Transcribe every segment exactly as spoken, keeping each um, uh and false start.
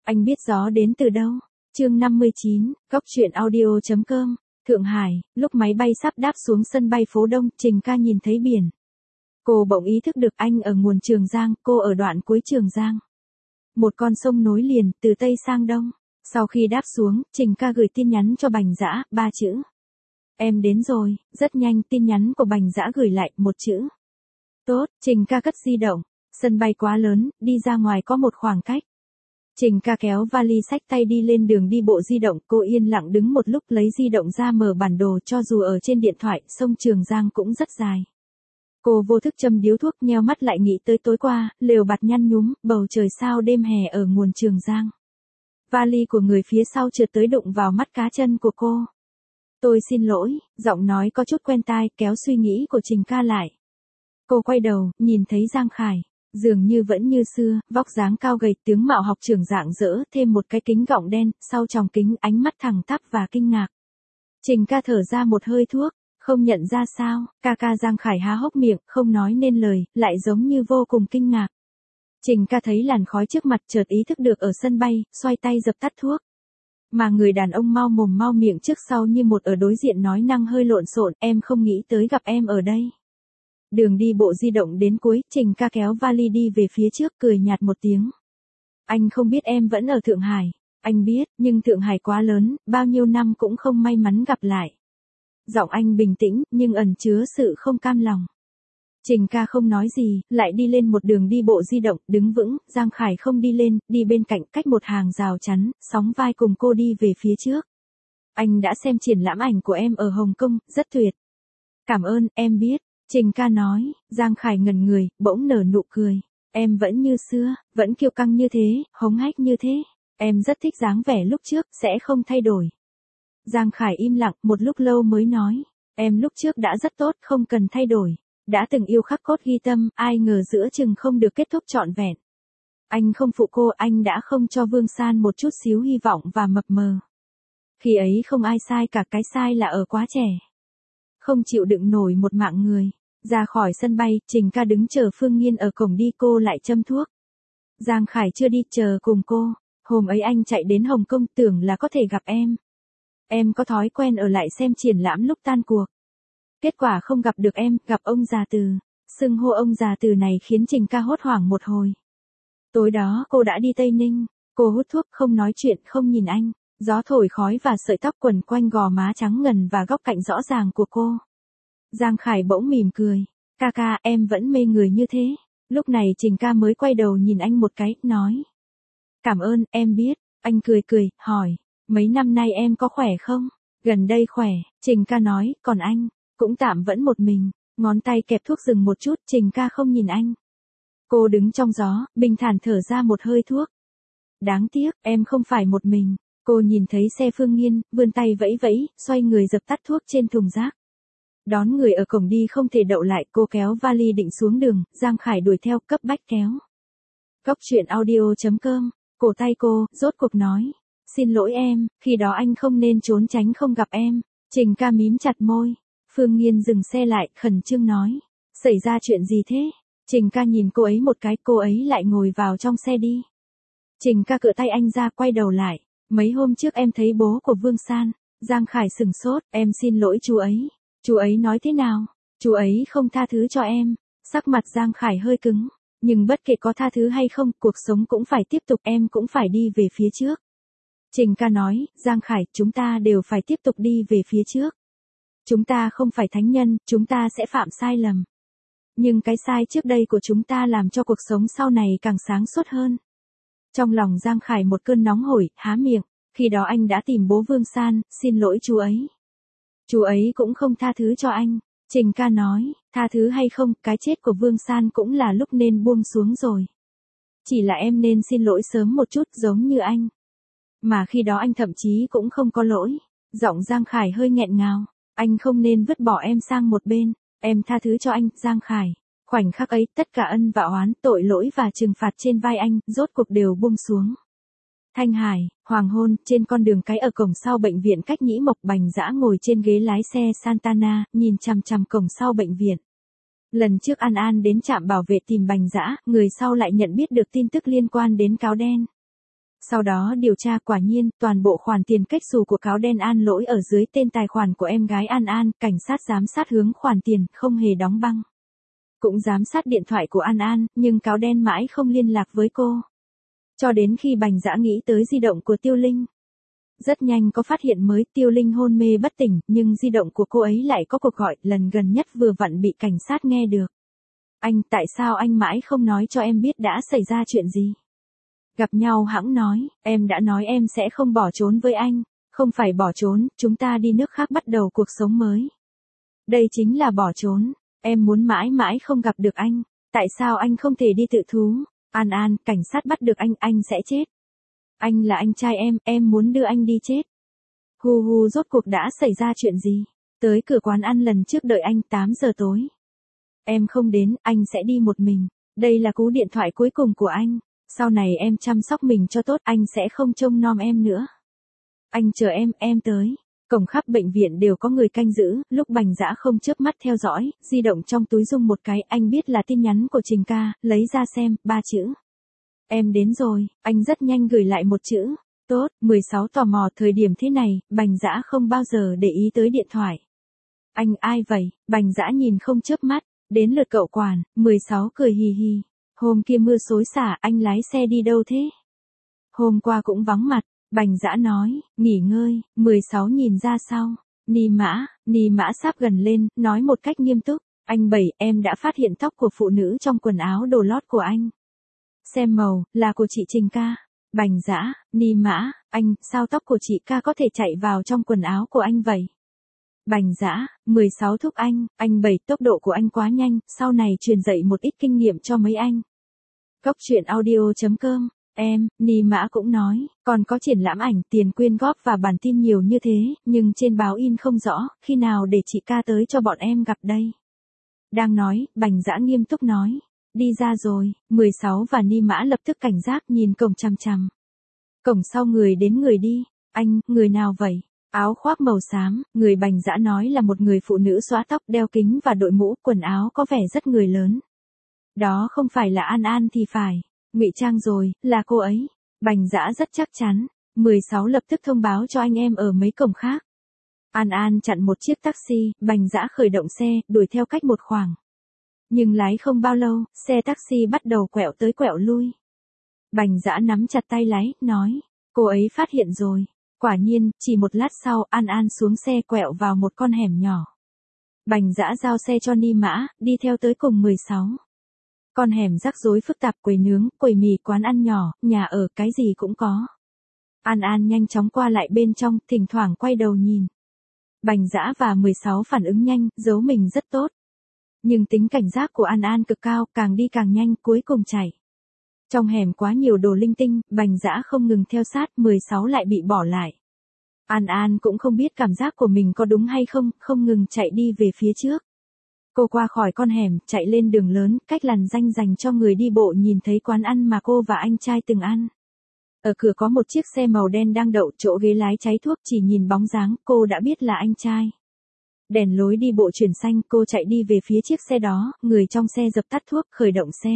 Anh biết gió đến từ đâu? Chương năm mươi chín, Góc truyện audio chấm com. Thượng Hải, lúc máy bay sắp đáp xuống sân bay phố Đông, Trình Ca nhìn thấy biển. Cô bỗng ý thức được anh ở nguồn Trường Giang, cô ở đoạn cuối Trường Giang. Một con sông nối liền, từ Tây sang Đông. Sau khi đáp xuống, Trình Ca gửi tin nhắn cho Bành Dã, ba chữ. Em đến rồi, rất nhanh tin nhắn của Bành Dã gửi lại, một chữ. Tốt, Trình Ca cất di động. Sân bay quá lớn, đi ra ngoài có một khoảng cách. Trình Ca kéo vali xách tay đi lên đường đi bộ di động, cô yên lặng đứng một lúc lấy di động ra mở bản đồ, cho dù ở trên điện thoại, sông Trường Giang cũng rất dài. Cô vô thức châm điếu thuốc, nheo mắt lại nghĩ tới tối qua, lều bạt nhăn nhúm, bầu trời sao đêm hè ở nguồn Trường Giang. Vali của người phía sau trượt tới đụng vào mắt cá chân của cô. Tôi xin lỗi, giọng nói có chút quen tai, kéo suy nghĩ của Trình Ca lại. Cô quay đầu, nhìn thấy Giang Khải. Dường như vẫn như xưa, vóc dáng cao gầy, tướng mạo học trưởng rạng rỡ, thêm một cái kính gọng đen, sau tròng kính ánh mắt thẳng tắp và kinh ngạc. Trình Ca thở ra một hơi thuốc, không nhận ra sao, ca ca Giang Khải há hốc miệng, không nói nên lời, lại giống như vô cùng kinh ngạc. Trình Ca thấy làn khói trước mặt, chợt ý thức được ở sân bay, xoay tay dập tắt thuốc. Mà người đàn ông mau mồm mau miệng trước sau như một ở đối diện nói năng hơi lộn xộn, em không nghĩ tới gặp em ở đây. Đường đi bộ di động đến cuối, Trình Ca kéo vali đi về phía trước, cười nhạt một tiếng. Anh không biết em vẫn ở Thượng Hải. Anh biết, nhưng Thượng Hải quá lớn, bao nhiêu năm cũng không may mắn gặp lại. Giọng anh bình tĩnh, nhưng ẩn chứa sự không cam lòng. Trình Ca không nói gì, lại đi lên một đường đi bộ di động, đứng vững, Giang Khải không đi lên, đi bên cạnh, cách một hàng rào chắn, sóng vai cùng cô đi về phía trước. Anh đã xem triển lãm ảnh của em ở Hồng Kông, rất tuyệt. Cảm ơn, em biết. Trình Ca nói, Giang Khải ngẩn người, bỗng nở nụ cười. Em vẫn như xưa, vẫn kiêu căng như thế, hống hách như thế. Em rất thích dáng vẻ lúc trước, sẽ không thay đổi. Giang Khải im lặng, một lúc lâu mới nói. Em lúc trước đã rất tốt, không cần thay đổi. Đã từng yêu khắc cốt ghi tâm, ai ngờ giữa chừng không được kết thúc trọn vẹn. Anh không phụ cô, anh đã không cho Vương San một chút xíu hy vọng và mập mờ. Khi ấy không ai sai cả, cái sai là ở quá trẻ. Không chịu đựng nổi một mạng người. Ra khỏi sân bay, Trình Ca đứng chờ Phương Nghiên ở cổng đi, cô lại châm thuốc. Giang Khải chưa đi, chờ cùng cô. Hôm ấy anh chạy đến Hồng Kông, tưởng là có thể gặp em. Em có thói quen ở lại xem triển lãm lúc tan cuộc. Kết quả không gặp được em, gặp ông già Từ. Xưng hô ông già Từ này khiến Trình Ca hốt hoảng một hồi. Tối đó cô đã đi Tây Ninh. Cô hút thuốc, không nói chuyện, không nhìn anh. Gió thổi khói và sợi tóc quần quanh gò má trắng ngần và góc cạnh rõ ràng của cô. Giang Khải bỗng mỉm cười. Ca ca, em vẫn mê người như thế. Lúc này Trình Ca mới quay đầu nhìn anh một cái, nói. Cảm ơn, em biết. Anh cười cười, hỏi. Mấy năm nay em có khỏe không? Gần đây khỏe, Trình Ca nói, còn anh? Cũng tạm vẫn một mình. Ngón tay kẹp thuốc dừng một chút, Trình Ca không nhìn anh. Cô đứng trong gió, bình thản thở ra một hơi thuốc. Đáng tiếc, em không phải một mình. Cô nhìn thấy xe Phương Nghiên, vươn tay vẫy vẫy, xoay người dập tắt thuốc trên thùng rác. Đón người ở cổng đi không thể đậu lại, cô kéo vali định xuống đường, Giang Khải đuổi theo, cấp bách kéo. Góc truyện audio chấm com, cổ tay cô, rốt cuộc nói. Xin lỗi em, khi đó anh không nên trốn tránh không gặp em. Trình Ca mím chặt môi. Phương Nghiên dừng xe lại, khẩn trương nói. Xảy ra chuyện gì thế? Trình Ca nhìn cô ấy một cái, cô ấy lại ngồi vào trong xe đi. Trình Ca cựa tay anh ra, quay đầu lại. Mấy hôm trước em thấy bố của Vương San. Giang Khải sừng sốt, em xin lỗi chú ấy. Chú ấy nói thế nào? Chú ấy không tha thứ cho em. Sắc mặt Giang Khải hơi cứng. Nhưng bất kể có tha thứ hay không, cuộc sống cũng phải tiếp tục, em cũng phải đi về phía trước. Trình Ca nói, Giang Khải, chúng ta đều phải tiếp tục đi về phía trước. Chúng ta không phải thánh nhân, chúng ta sẽ phạm sai lầm. Nhưng cái sai trước đây của chúng ta làm cho cuộc sống sau này càng sáng suốt hơn. Trong lòng Giang Khải một cơn nóng hổi, há miệng. Khi đó anh đã tìm bố Vương San, xin lỗi chú ấy. Chú ấy cũng không tha thứ cho anh. Trình Ca nói, tha thứ hay không, cái chết của Vương San cũng là lúc nên buông xuống rồi. Chỉ là em nên xin lỗi sớm một chút, giống như anh. Mà khi đó anh thậm chí cũng không có lỗi. Giọng Giang Khải hơi nghẹn ngào. Anh không nên vứt bỏ em sang một bên. Em tha thứ cho anh, Giang Khải. Khoảnh khắc ấy, tất cả ân và oán, tội lỗi và trừng phạt trên vai anh, rốt cuộc đều buông xuống. Thanh Hải, hoàng hôn, trên con đường cái ở cổng sau bệnh viện cách Nhĩ Mộc, Bành Dã ngồi trên ghế lái xe Santana, nhìn chằm chằm cổng sau bệnh viện. Lần trước An An đến trạm bảo vệ tìm Bành Dã, người sau lại nhận biết được tin tức liên quan đến cáo đen. Sau đó điều tra quả nhiên, toàn bộ khoản tiền kết xù của cáo đen An lỗi ở dưới tên tài khoản của em gái An An, cảnh sát giám sát hướng khoản tiền, không hề đóng băng. Cũng giám sát điện thoại của An An, nhưng cáo đen mãi không liên lạc với cô. Cho đến khi Bành Dã nghĩ tới di động của Tiêu Linh. Rất nhanh có phát hiện mới, Tiêu Linh hôn mê bất tỉnh, nhưng di động của cô ấy lại có cuộc gọi, lần gần nhất vừa vặn bị cảnh sát nghe được. Anh, tại sao anh mãi không nói cho em biết đã xảy ra chuyện gì? Gặp nhau hẵng nói, em đã nói em sẽ không bỏ trốn với anh. Không phải bỏ trốn, chúng ta đi nước khác bắt đầu cuộc sống mới. Đây chính là bỏ trốn. Em muốn mãi mãi không gặp được anh. Tại sao anh không thể đi tự thú? An An, cảnh sát bắt được anh, anh sẽ chết. Anh là anh trai em, em muốn đưa anh đi chết. Hu hu, rốt cuộc đã xảy ra chuyện gì? Tới cửa quán ăn lần trước đợi anh tám giờ tối. Em không đến, anh sẽ đi một mình. Đây là cú điện thoại cuối cùng của anh. Sau này em chăm sóc mình cho tốt, anh sẽ không trông nom em nữa. Anh chờ em, em tới. Cổng khắp bệnh viện đều có người canh giữ, lúc Bành Dã không chớp mắt theo dõi, di động trong túi rung một cái, anh biết là tin nhắn của Trình ca, lấy ra xem, ba chữ. Em đến rồi, anh rất nhanh gửi lại một chữ. Tốt, mười sáu tò mò thời điểm thế này, Bành Dã không bao giờ để ý tới điện thoại. Anh ai vậy? Bành Dã nhìn không chớp mắt, đến lượt cậu quản, mười sáu cười hì hì. Hôm kia mưa xối xả, anh lái xe đi đâu thế? Hôm qua cũng vắng mặt, Bành Dã nói, nghỉ ngơi, mười sáu nhìn ra sau. Ni Mã, Ni Mã sắp gần lên, nói một cách nghiêm túc, anh Bảy, em đã phát hiện tóc của phụ nữ trong quần áo đồ lót của anh. Xem màu, là của chị Trình ca. Bành Dã, Ni Mã, anh, sao tóc của chị ca có thể chạy vào trong quần áo của anh vậy? Bành Dã, mười sáu thúc anh, anh Bảy, tốc độ của anh quá nhanh, sau này truyền dạy một ít kinh nghiệm cho mấy anh. Góc truyện audio chấm com, em, Ni Mã cũng nói, còn có triển lãm ảnh, tiền quyên góp và bản tin nhiều như thế, nhưng trên báo in không rõ, khi nào để chị ca tới cho bọn em gặp đây. Đang nói, Bành Dã nghiêm túc nói, đi ra rồi, mười sáu và Ni Mã lập tức cảnh giác nhìn cổng chằm chằm. Cổng sau người đến người đi, anh, người nào vậy? Áo khoác màu xám, người Bành Dã nói là một người phụ nữ xõa tóc, đeo kính và đội mũ, quần áo có vẻ rất người lớn. Đó không phải là An An thì phải. Ngụy trang rồi, là cô ấy. Bành Dã rất chắc chắn. mười sáu lập tức thông báo cho anh em ở mấy cổng khác. An An chặn một chiếc taxi, Bành Dã khởi động xe, đuổi theo cách một khoảng. Nhưng lái không bao lâu, xe taxi bắt đầu quẹo tới quẹo lui. Bành Dã nắm chặt tay lái, nói, cô ấy phát hiện rồi. Quả nhiên, chỉ một lát sau, An An xuống xe quẹo vào một con hẻm nhỏ. Bành Dã giao xe cho Ni Mã, đi theo tới cùng mười sáu. Con hẻm rắc rối phức tạp, quầy nướng, quầy mì, quán ăn nhỏ, nhà ở, cái gì cũng có. An An nhanh chóng qua lại bên trong, thỉnh thoảng quay đầu nhìn. Bành Dã và mười sáu phản ứng nhanh, giấu mình rất tốt. Nhưng tính cảnh giác của An An cực cao, càng đi càng nhanh, cuối cùng chạy. Trong hẻm quá nhiều đồ linh tinh, Bành Dã không ngừng theo sát, mười sáu lại bị bỏ lại. An An cũng không biết cảm giác của mình có đúng hay không, không ngừng chạy đi về phía trước. Cô qua khỏi con hẻm, chạy lên đường lớn, cách làn ranh dành cho người đi bộ, nhìn thấy quán ăn mà cô và anh trai từng ăn. Ở cửa có một chiếc xe màu đen đang đậu, chỗ ghế lái cháy thuốc, chỉ nhìn bóng dáng, cô đã biết là anh trai. Đèn lối đi bộ chuyển xanh, cô chạy đi về phía chiếc xe đó, người trong xe dập tắt thuốc, khởi động xe.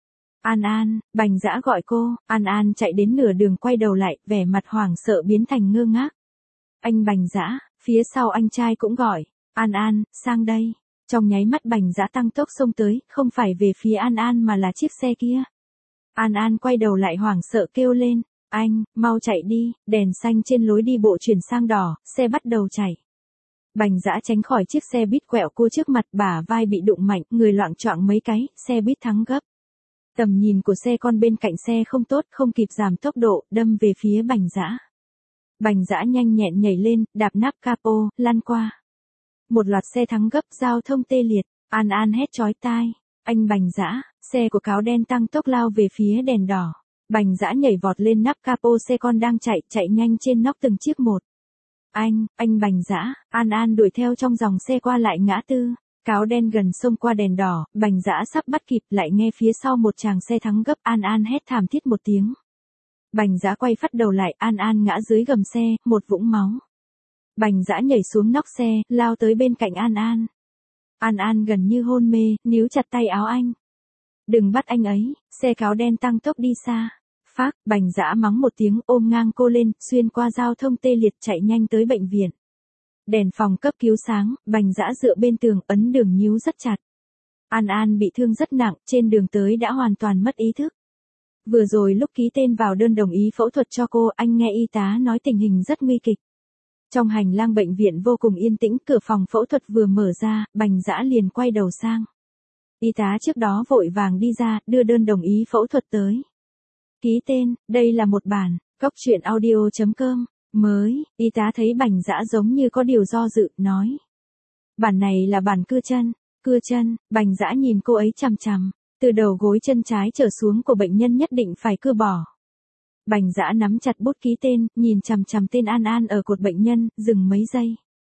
An An, Bành Dã gọi cô, An An chạy đến nửa đường quay đầu lại, vẻ mặt hoảng sợ biến thành ngơ ngác. Anh Bành Dã, phía sau anh trai cũng gọi, An An, sang đây. Trong nháy mắt Bành Dã tăng tốc xông tới, không phải về phía An An mà là chiếc xe kia. An An quay đầu lại hoảng sợ kêu lên, anh, mau chạy đi, đèn xanh trên lối đi bộ chuyển sang đỏ, xe bắt đầu chạy. Bành Dã tránh khỏi chiếc xe buýt quẹo cua trước mặt, bả vai bị đụng mạnh, người loạng choạng mấy cái, xe buýt thắng gấp. Tầm nhìn của xe con bên cạnh xe không tốt, không kịp giảm tốc độ, đâm về phía Bành Dã. Bành Dã nhanh nhẹn nhảy lên, đạp nắp capo, lăn qua. Một loạt xe thắng gấp, giao thông tê liệt, An An hét chói tai. Anh Bành Dã, xe của cáo đen tăng tốc lao về phía đèn đỏ. Bành Dã nhảy vọt lên nắp capo xe con đang chạy, chạy nhanh trên nóc từng chiếc một. Anh, anh Bành Dã, An An đuổi theo trong dòng xe qua lại ngã tư. Cáo đen gần xông qua đèn đỏ, Bành Dã sắp bắt kịp, lại nghe phía sau một tràng xe thắng gấp, An An hét thảm thiết một tiếng. Bành Dã quay phắt đầu lại, An An ngã dưới gầm xe, một vũng máu. Bành Dã nhảy xuống nóc xe, lao tới bên cạnh An An. An An gần như hôn mê, níu chặt tay áo anh. Đừng bắt anh ấy, xe cáo đen tăng tốc đi xa. Phác, Bành Dã mắng một tiếng ôm ngang cô lên, xuyên qua giao thông tê liệt chạy nhanh tới bệnh viện. Đèn phòng cấp cứu sáng, Bành Dã dựa bên tường, ấn đường nhíu rất chặt. An An bị thương rất nặng, trên đường tới đã hoàn toàn mất ý thức. Vừa rồi lúc ký tên vào đơn đồng ý phẫu thuật cho cô, anh nghe y tá nói tình hình rất nguy kịch. Trong hành lang bệnh viện vô cùng yên tĩnh, cửa phòng phẫu thuật vừa mở ra, Bành Dã liền quay đầu sang. Y tá trước đó vội vàng đi ra, đưa đơn đồng ý phẫu thuật tới. Ký tên, đây là một bản, cóc truyện audio chấm com, mới, y tá thấy Bành Dã giống như có điều do dự, nói. Bản này là bản cưa chân, cưa chân, Bành Dã nhìn cô ấy chằm chằm, từ đầu gối chân trái trở xuống của bệnh nhân nhất định phải cưa bỏ. Bành Dã nắm chặt bút ký tên, nhìn chằm chằm tên An An ở cột bệnh nhân, dừng mấy giây.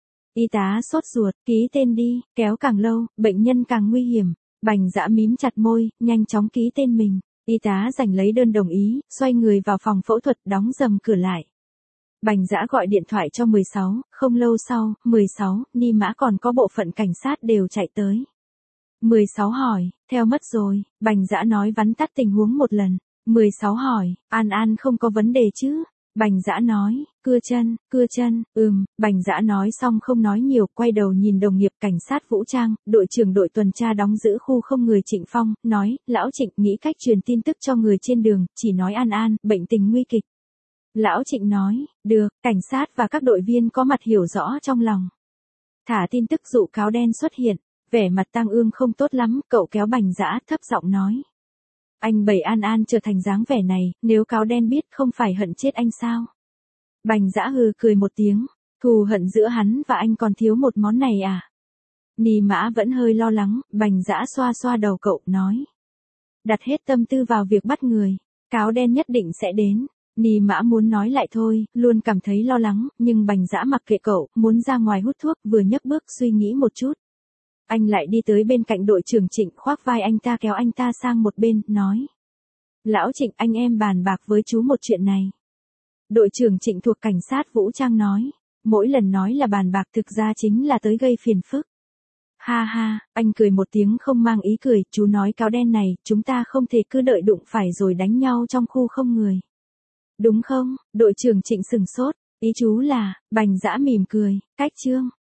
Y tá sốt ruột, ký tên đi, kéo càng lâu, bệnh nhân càng nguy hiểm. Bành Dã mím chặt môi, nhanh chóng ký tên mình. Y tá giành lấy đơn đồng ý, xoay người vào phòng phẫu thuật, đóng rầm cửa lại. Bành Dã gọi điện thoại cho mười sáu, không lâu sau, mười sáu, Ni Mã còn có bộ phận cảnh sát đều chạy tới. mười sáu hỏi, theo mất rồi, Bành Dã nói vắn tắt tình huống một lần. mười sáu hỏi, An An không có vấn đề chứ? Bành Dã nói, cưa chân, cưa chân, ừm, Bành Dã nói xong không nói nhiều, quay đầu nhìn đồng nghiệp cảnh sát vũ trang, đội trưởng đội tuần tra đóng giữ khu không người Trịnh Phong, nói, lão Trịnh nghĩ cách truyền tin tức cho người trên đường, chỉ nói An An, bệnh tình nguy kịch. Lão Trịnh nói, được, cảnh sát và các đội viên có mặt hiểu rõ trong lòng. Thả tin tức dụ cáo đen xuất hiện, vẻ mặt Tang Ương không tốt lắm, cậu kéo Bành Dã thấp giọng nói. Anh bày An An trở thành dáng vẻ này, nếu cáo đen biết không phải hận chết anh sao? Bành Dã hừ cười một tiếng, thù hận giữa hắn và anh còn thiếu một món này à? Ni Mã vẫn hơi lo lắng, Bành Dã xoa xoa đầu cậu, nói. Đặt hết tâm tư vào việc bắt người, cáo đen nhất định sẽ đến. Ni Mã muốn nói lại thôi, luôn cảm thấy lo lắng, nhưng Bành Dã mặc kệ cậu, muốn ra ngoài hút thuốc, vừa nhấc bước suy nghĩ một chút. Anh lại đi tới bên cạnh đội trưởng Trịnh, khoác vai anh ta kéo anh ta sang một bên, nói. Lão Trịnh, anh em bàn bạc với chú một chuyện này. Đội trưởng Trịnh thuộc cảnh sát vũ trang nói. Mỗi lần nói là bàn bạc thực ra chính là tới gây phiền phức. Ha ha, anh cười một tiếng không mang ý cười, chú nói cáo đen này, chúng ta không thể cứ đợi đụng phải rồi đánh nhau trong khu không người. Đúng không? Đội trưởng Trịnh sừng sốt, ý chú là, Bành Dã mỉm cười, cách chương.